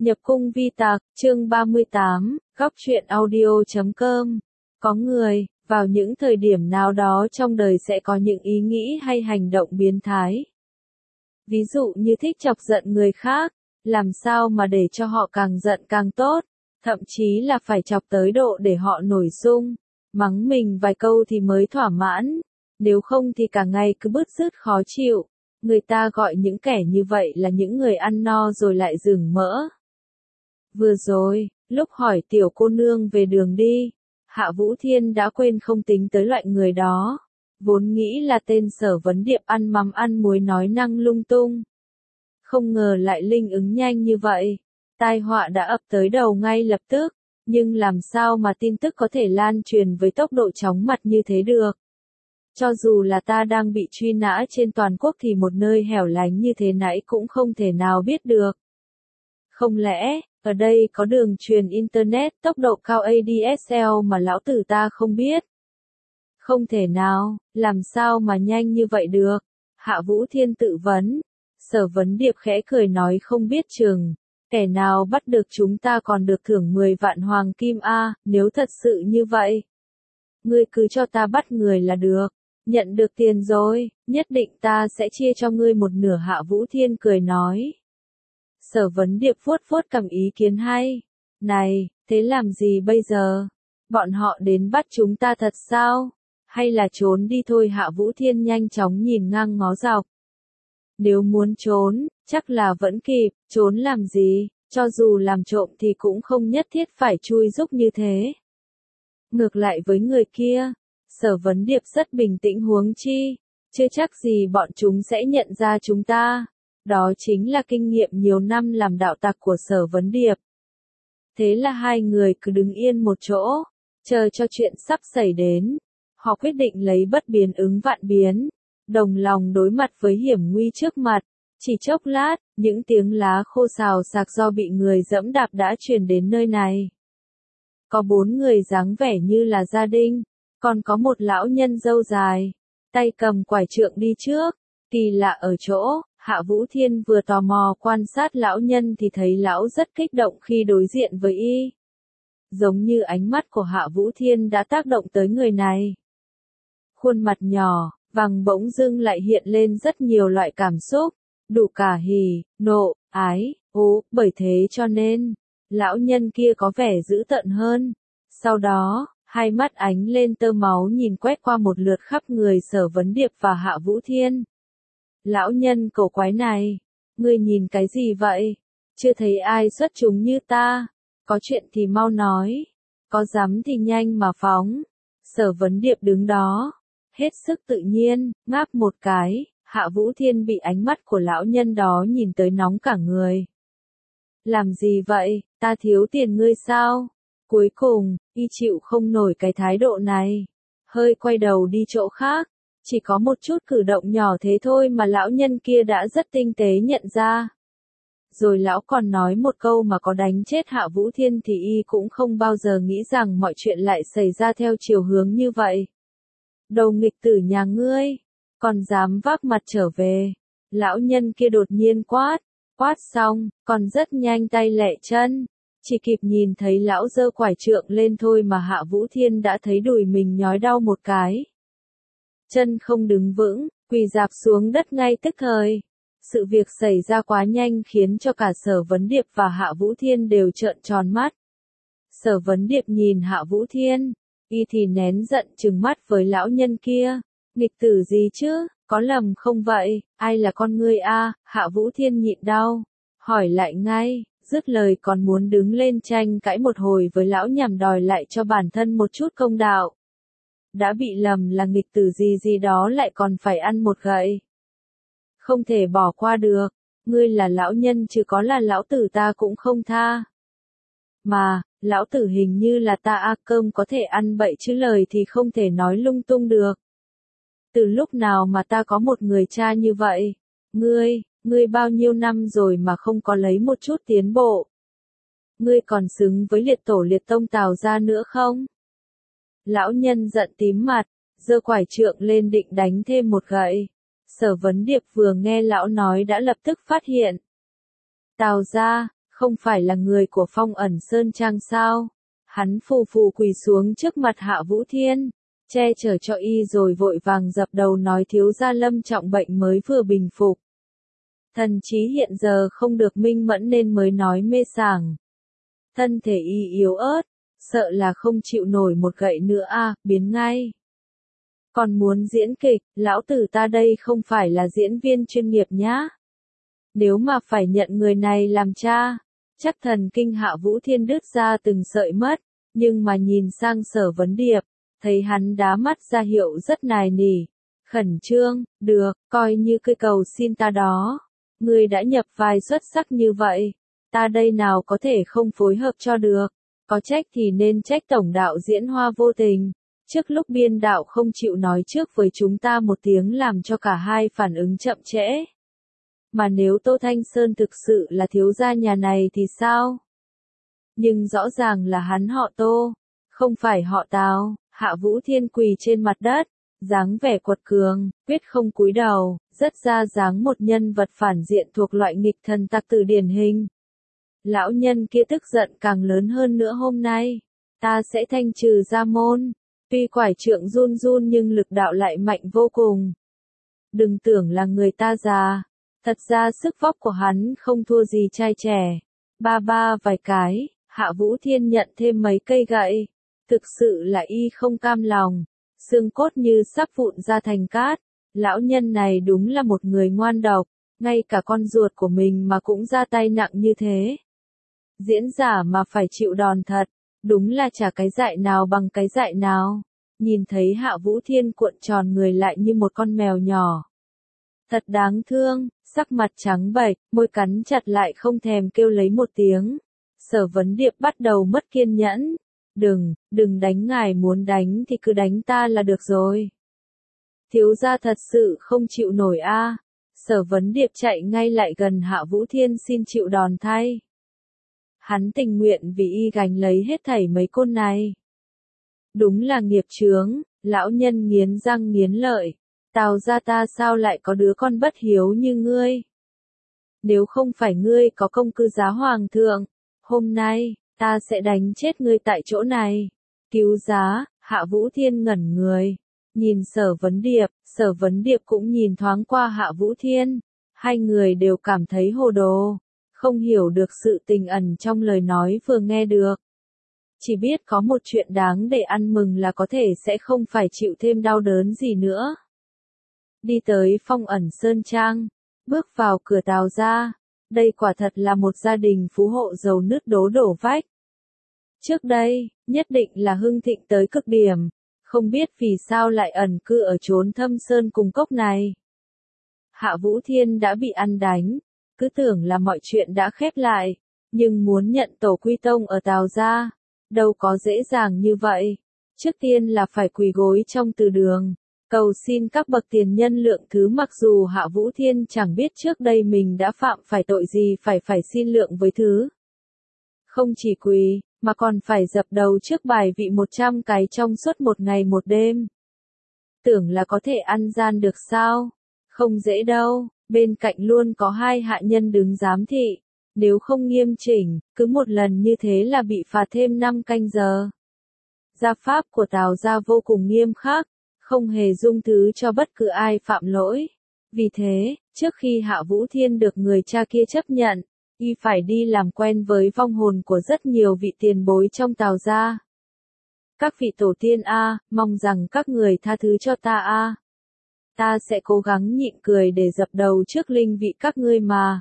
Nhập cung vi tạc, chương 38, góc truyện audio.com. Có người, vào những thời điểm nào đó trong đời sẽ có những ý nghĩ hay hành động biến thái. Ví dụ như thích chọc giận người khác, làm sao mà để cho họ càng giận càng tốt, thậm chí là phải chọc tới độ để họ nổi xung, mắng mình vài câu thì mới thỏa mãn, nếu không thì cả ngày cứ bứt rứt khó chịu. Người ta gọi những kẻ như vậy là những người ăn no rồi lại rừng mỡ. Vừa rồi, lúc hỏi tiểu cô nương về đường đi, Hạ Vũ Thiên đã quên không tính tới loại người đó. Vốn nghĩ là tên Sở Vấn Điệp ăn mắm ăn muối nói năng lung tung. Không ngờ lại linh ứng nhanh như vậy. Tai họa đã ập tới đầu ngay lập tức, nhưng làm sao mà tin tức có thể lan truyền với tốc độ chóng mặt như thế được. Cho dù là ta đang bị truy nã trên toàn quốc thì một nơi hẻo lánh như thế nãy cũng không thể nào biết được. Không lẽ, ở đây có đường truyền Internet tốc độ cao ADSL mà lão tử ta không biết? Không thể nào, làm sao mà nhanh như vậy được? Hạ Vũ Thiên tự vấn. Sở Vấn Điệp khẽ cười nói không biết chừng. Kẻ nào bắt được chúng ta còn được thưởng 10 vạn hoàng kim a, nếu thật sự như vậy. Ngươi cứ cho ta bắt người là được. Nhận được tiền rồi, nhất định ta sẽ chia cho ngươi một nửa. Hạ Vũ Thiên cười nói. Sở Vấn Điệp vuốt vuốt cầm ý kiến hay. Này, thế làm gì bây giờ? Bọn họ đến bắt chúng ta thật sao? Hay là trốn đi thôi? Hạ Vũ Thiên nhanh chóng nhìn ngang ngó dọc. Nếu muốn trốn, chắc là vẫn kịp, trốn làm gì, cho dù làm trộm thì cũng không nhất thiết phải chui rúc như thế. Ngược lại với người kia, Sở Vấn Điệp rất bình tĩnh huống chi, chưa chắc gì bọn chúng sẽ nhận ra chúng ta. Đó chính là kinh nghiệm nhiều năm làm đạo tặc của Sở Vấn Điệp. Thế là hai người cứ đứng yên một chỗ, chờ cho chuyện sắp xảy đến. Họ quyết định lấy bất biến ứng vạn biến, đồng lòng đối mặt với hiểm nguy trước mặt. Chỉ chốc lát, những tiếng lá khô xào xạc do bị người dẫm đạp đã truyền đến nơi này. Có 4 người dáng vẻ như là gia đình, còn có một lão nhân râu dài, tay cầm quải trượng đi trước. Kỳ lạ ở chỗ, Hạ Vũ Thiên vừa tò mò quan sát lão nhân thì thấy lão rất kích động khi đối diện với y. Giống như ánh mắt của Hạ Vũ Thiên đã tác động tới người này. Khuôn mặt nhỏ, vàng bỗng dưng lại hiện lên rất nhiều loại cảm xúc, đủ cả hỉ, nộ, ái, ố, bởi thế cho nên, lão nhân kia có vẻ dữ tợn hơn. Sau đó, hai mắt ánh lên tơ máu nhìn quét qua một lượt khắp người Sở Vấn Điệp và Hạ Vũ Thiên. Lão nhân cổ quái này, ngươi nhìn cái gì vậy? Chưa thấy ai xuất chúng như ta, có chuyện thì mau nói, có dám thì nhanh mà phóng. Sở Vấn Điệp đứng đó, hết sức tự nhiên, ngáp một cái. Hạ Vũ Thiên bị ánh mắt của lão nhân đó nhìn tới nóng cả người. Làm gì vậy, ta thiếu tiền ngươi sao? Cuối cùng, y chịu không nổi cái thái độ này, hơi quay đầu đi chỗ khác. Chỉ có một chút cử động nhỏ thế thôi mà lão nhân kia đã rất tinh tế nhận ra. Rồi lão còn nói một câu mà có đánh chết Hạ Vũ Thiên thì y cũng không bao giờ nghĩ rằng mọi chuyện lại xảy ra theo chiều hướng như vậy. Đồ nghịch tử nhà ngươi, còn dám vác mặt trở về. Lão nhân kia đột nhiên quát xong, còn rất nhanh tay lẹ chân. Chỉ kịp nhìn thấy lão giơ quải trượng lên thôi mà Hạ Vũ Thiên đã thấy đùi mình nhói đau một cái. Chân không đứng vững, quỳ rạp xuống đất ngay tức thời. Sự việc xảy ra quá nhanh khiến cho cả Sở Vấn Điệp và Hạ Vũ Thiên đều trợn tròn mắt. Sở Vấn Điệp nhìn Hạ Vũ Thiên, y thì nén giận trừng mắt với lão nhân kia. Nghịch tử gì chứ, có lầm không vậy, ai là con ngươi a? Hạ Vũ Thiên nhịn đau, hỏi lại ngay, dứt lời còn muốn đứng lên tranh cãi một hồi với lão nhằm đòi lại cho bản thân một chút công đạo. Đã bị lầm là nghịch tử gì đó lại còn phải ăn một gậy. Không thể bỏ qua được, ngươi là lão nhân chứ có là lão tử ta cũng không tha. Mà, lão tử hình như là ta cơm có thể ăn bậy chứ lời thì không thể nói lung tung được. Từ lúc nào mà ta có một người cha như vậy? Ngươi bao nhiêu năm rồi mà không có lấy một chút tiến bộ? Ngươi còn xứng với liệt tổ liệt tông Tào gia nữa không? Lão nhân giận tím mặt, giơ quải trượng lên định đánh thêm một gậy. Sở Vấn Điệp vừa nghe lão nói đã lập tức phát hiện. Tào gia, không phải là người của Phong Ẩn Sơn Trang sao? Hắn phù phù quỳ xuống trước mặt Hạ Vũ Thiên, che chở cho y rồi vội vàng dập đầu nói thiếu gia lâm trọng bệnh mới vừa bình phục. Thần trí hiện giờ không được minh mẫn nên mới nói mê sảng. Thân thể y yếu ớt, sợ là không chịu nổi một gậy nữa biến ngay. Còn muốn diễn kịch, lão tử ta đây không phải là diễn viên chuyên nghiệp nhá. Nếu mà phải nhận người này làm cha, chắc thần kinh Hạ Vũ Thiên đứt ra từng sợi mất, nhưng mà nhìn sang Sở Vấn Điệp, thấy hắn đá mắt ra hiệu rất nài nỉ, khẩn trương, được, coi như cây cầu xin ta đó. Ngươi đã nhập vai xuất sắc như vậy, ta đây nào có thể không phối hợp cho được, có trách thì nên trách tổng đạo diễn Hoa vô tình. Trước lúc biên đạo không chịu nói trước với chúng ta một tiếng làm cho cả hai phản ứng chậm trễ. Mà nếu Tô Thanh Sơn thực sự là thiếu gia nhà này thì sao? Nhưng rõ ràng là hắn họ Tô, không phải họ Tào. Hạ Vũ Thiên quỳ trên mặt đất, dáng vẻ quật cường, quyết không cúi đầu, rất ra dáng một nhân vật phản diện thuộc loại nghịch thần tặc tử điển hình. Lão nhân kia tức giận càng lớn hơn nữa hôm nay, ta sẽ thanh trừ gia môn. Tuy quải trượng run run nhưng lực đạo lại mạnh vô cùng. Đừng tưởng là người ta già, thật ra sức vóc của hắn không thua gì trai trẻ. Ba vài cái, Hạ Vũ Thiên nhận thêm mấy cây gậy. Thực sự là y không cam lòng, xương cốt như sắp vụn ra thành cát. Lão nhân này đúng là một người ngoan độc, ngay cả con ruột của mình mà cũng ra tay nặng như thế. Diễn giả mà phải chịu đòn thật. Đúng là chả cái dại nào bằng cái dại nào. Nhìn thấy Hạ Vũ Thiên cuộn tròn người lại như một con mèo nhỏ. Thật đáng thương, sắc mặt trắng bệch, môi cắn chặt lại không thèm kêu lấy một tiếng. Sở Vấn Điệp bắt đầu mất kiên nhẫn. Đừng đánh, ngài muốn đánh thì cứ đánh ta là được rồi. Thiếu gia thật sự không chịu nổi Sở Vấn Điệp chạy ngay lại gần Hạ Vũ Thiên xin chịu đòn thay. Hắn tình nguyện vì y gánh lấy hết thảy mấy côn này. Đúng là nghiệp chướng, lão nhân nghiến răng nghiến lợi. Tào gia ta sao lại có đứa con bất hiếu như ngươi? Nếu không phải ngươi có công cư giá hoàng thượng, hôm nay, ta sẽ đánh chết ngươi tại chỗ này. Cứu giá, Hạ Vũ Thiên ngẩn người. Nhìn Sở Vấn Điệp cũng nhìn thoáng qua Hạ Vũ Thiên. Hai người đều cảm thấy hồ đồ. Không hiểu được sự tình ẩn trong lời nói vừa nghe được. Chỉ biết có một chuyện đáng để ăn mừng là có thể sẽ không phải chịu thêm đau đớn gì nữa. Đi tới Phong Ẩn Sơn Trang, bước vào cửa Tào gia, đây quả thật là một gia đình phú hộ giàu nứt đố đổ vách. Trước đây, nhất định là hưng thịnh tới cực điểm, không biết vì sao lại ẩn cư ở chốn thâm sơn cùng cốc này. Hạ Vũ Thiên đã bị ăn đánh, cứ tưởng là mọi chuyện đã khép lại, nhưng muốn nhận tổ quy tông ở Tào gia, đâu có dễ dàng như vậy. Trước tiên là phải quỳ gối trong từ đường, cầu xin các bậc tiền nhân lượng thứ, mặc dù Hạ Vũ Thiên chẳng biết trước đây mình đã phạm phải tội gì phải xin lượng với thứ. Không chỉ quỳ, mà còn phải dập đầu trước bài vị 100 cái trong suốt một ngày một đêm. Tưởng là có thể ăn gian được sao? Không dễ đâu, bên cạnh luôn có hai hạ nhân đứng giám thị. Nếu không nghiêm chỉnh, cứ một lần như thế là bị phạt thêm 5 canh giờ. Gia pháp của Tào gia vô cùng nghiêm khắc, không hề dung thứ cho bất cứ ai phạm lỗi. Vì thế, trước khi Hạ Vũ Thiên được người cha kia chấp nhận, y phải đi làm quen với vong hồn của rất nhiều vị tiền bối trong Tào gia. Các vị tổ tiên mong rằng các người tha thứ cho ta Ta sẽ cố gắng nhịn cười để dập đầu trước linh vị các ngươi mà.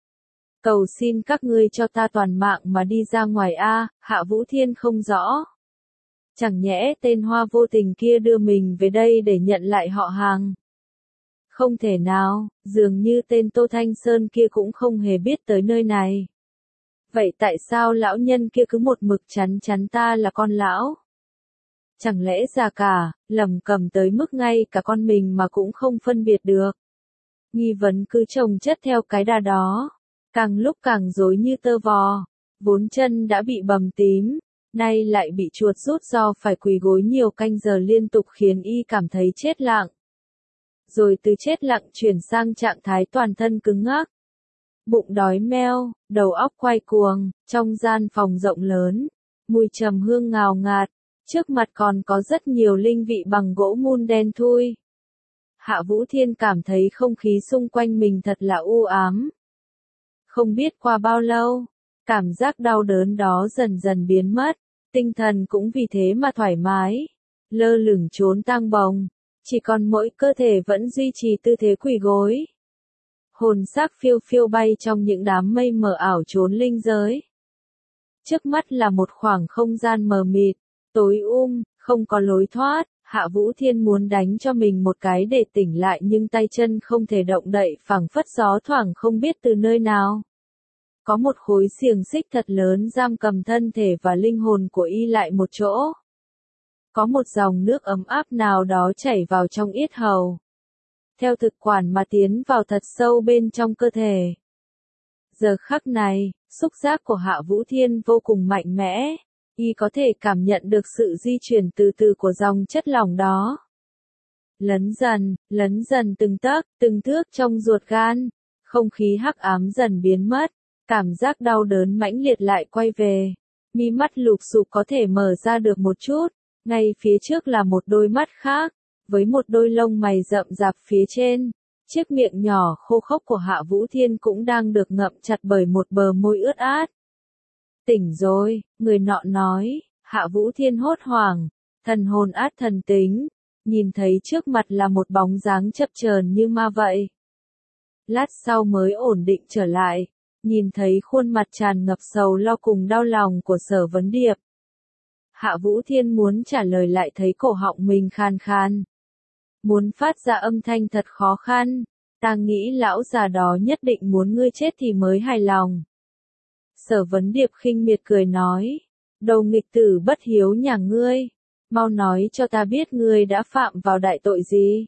Cầu xin các ngươi cho ta toàn mạng mà đi ra ngoài Hạ Vũ Thiên không rõ. Chẳng nhẽ tên Hoa vô tình kia đưa mình về đây để nhận lại họ hàng? Không thể nào, dường như tên Tô Thanh Sơn kia cũng không hề biết tới nơi này. Vậy tại sao lão nhân kia cứ một mực chắn ta là con lão? Chẳng lẽ già cả, lầm cầm tới mức ngay cả con mình mà cũng không phân biệt được? Nghi vấn cứ chồng chất theo cái đà đó, càng lúc càng rối như tơ vò. Vốn chân đã bị bầm tím, nay lại bị chuột rút do phải quỳ gối nhiều canh giờ liên tục khiến y cảm thấy chết lặng. Rồi từ chết lặng chuyển sang trạng thái toàn thân cứng ngắc. Bụng đói meo, đầu óc quay cuồng, trong gian phòng rộng lớn, mùi trầm hương ngào ngạt, trước mặt còn có rất nhiều linh vị bằng gỗ mun đen thui. Hạ Vũ Thiên cảm thấy không khí xung quanh mình thật là u ám. Không biết qua bao lâu, cảm giác đau đớn đó dần dần biến mất, tinh thần cũng vì thế mà thoải mái, lơ lửng trốn tang bồng, chỉ còn mỗi cơ thể vẫn duy trì tư thế quỳ gối. Hồn xác phiêu phiêu bay trong những đám mây mờ ảo trốn linh giới. Trước mắt là một khoảng không gian mờ mịt, tối không có lối thoát. Hạ Vũ Thiên muốn đánh cho mình một cái để tỉnh lại nhưng tay chân không thể động đậy, phảng phất gió thoảng không biết từ nơi nào. Có một khối xiềng xích thật lớn giam cầm thân thể và linh hồn của y lại một chỗ. Có một dòng nước ấm áp nào đó chảy vào trong yết hầu, theo thực quản mà tiến vào thật sâu bên trong cơ thể. Giờ khắc này, xúc giác của Hạ Vũ Thiên vô cùng mạnh mẽ. Y có thể cảm nhận được sự di chuyển từ từ của dòng chất lỏng đó. Lấn dần từng thước trong ruột gan, không khí hắc ám dần biến mất, cảm giác đau đớn mãnh liệt lại quay về. Mi mắt lụp xụp có thể mở ra được một chút, ngay phía trước là một đôi mắt khác, với một đôi lông mày rậm rạp phía trên. Chiếc miệng nhỏ khô khốc của Hạ Vũ Thiên cũng đang được ngậm chặt bởi một bờ môi ướt át. Tỉnh rồi, người nọ nói. Hạ Vũ Thiên hốt hoảng, thần hồn át thần tính, nhìn thấy trước mặt là một bóng dáng chập chờn như ma vậy. Lát sau mới ổn định trở lại, nhìn thấy khuôn mặt tràn ngập sầu lo cùng đau lòng của Sở Vấn Điệp. Hạ Vũ Thiên muốn trả lời lại thấy cổ họng mình khan khan. Muốn phát ra âm thanh thật khó khăn, ta nghĩ lão già đó nhất định muốn ngươi chết thì mới hài lòng. Sở Vấn Điệp khinh miệt cười nói, đồ nghịch tử bất hiếu nhà ngươi, mau nói cho ta biết ngươi đã phạm vào đại tội gì.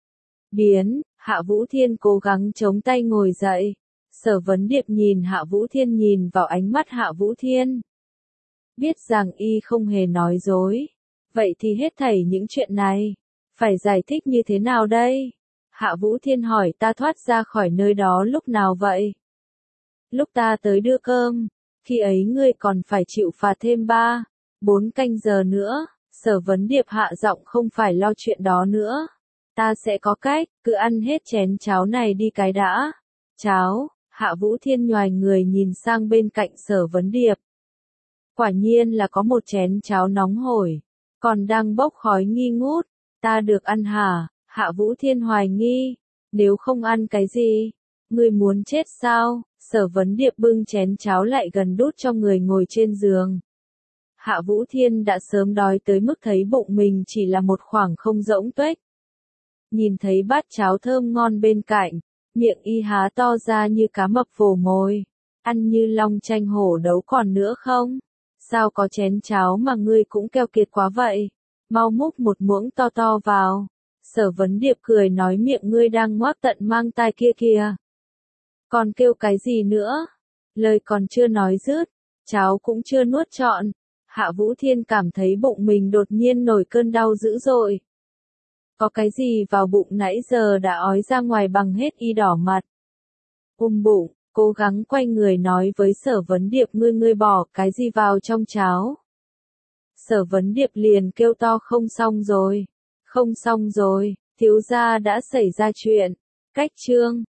Hạ Vũ Thiên cố gắng chống tay ngồi dậy. Sở Vấn Điệp nhìn Hạ Vũ Thiên, nhìn vào ánh mắt Hạ Vũ Thiên. Biết rằng y không hề nói dối. Vậy thì hết thảy những chuyện này, phải giải thích như thế nào đây? Hạ Vũ Thiên hỏi, ta thoát ra khỏi nơi đó lúc nào vậy? Lúc ta tới đưa cơm, khi ấy ngươi còn phải chịu phạt thêm 3-4 canh giờ nữa. Sở Vấn Điệp hạ giọng, không phải lo chuyện đó nữa. Ta sẽ có cách, cứ ăn hết chén cháo này đi cái đã. Cháo, Hạ Vũ Thiên nhoài người nhìn sang bên cạnh Sở Vấn Điệp. Quả nhiên là có một chén cháo nóng hổi, còn đang bốc khói nghi ngút. Ta được ăn hả? Hạ Vũ Thiên hoài nghi. Nếu không ăn cái gì? Ngươi muốn chết sao? Sở Vấn Điệp bưng chén cháo lại gần đút cho người ngồi trên giường. Hạ Vũ Thiên đã sớm đói tới mức thấy bụng mình chỉ là một khoảng không rỗng tuếch. Nhìn thấy bát cháo thơm ngon bên cạnh, miệng y há to ra như cá mập vồ mồi. Ăn như long tranh hổ đấu còn nữa không? Sao có chén cháo mà ngươi cũng keo kiệt quá vậy? Mau múc một muỗng to to vào. Sở Vấn Điệp cười nói, miệng ngươi đang ngoác tận mang tai kia kìa. Còn kêu cái gì nữa? Lời còn chưa nói dứt, cháo cũng chưa nuốt trọn. Hạ Vũ Thiên cảm thấy bụng mình đột nhiên nổi cơn đau dữ dội. Có cái gì vào bụng nãy giờ đã ói ra ngoài bằng hết, y đỏ mặt. Bụng, cố gắng quay người nói với Sở Vấn Điệp, ngươi bỏ cái gì vào trong cháo? Sở Vấn Điệp liền kêu to, không xong rồi, thiếu gia đã xảy ra chuyện. Cách chương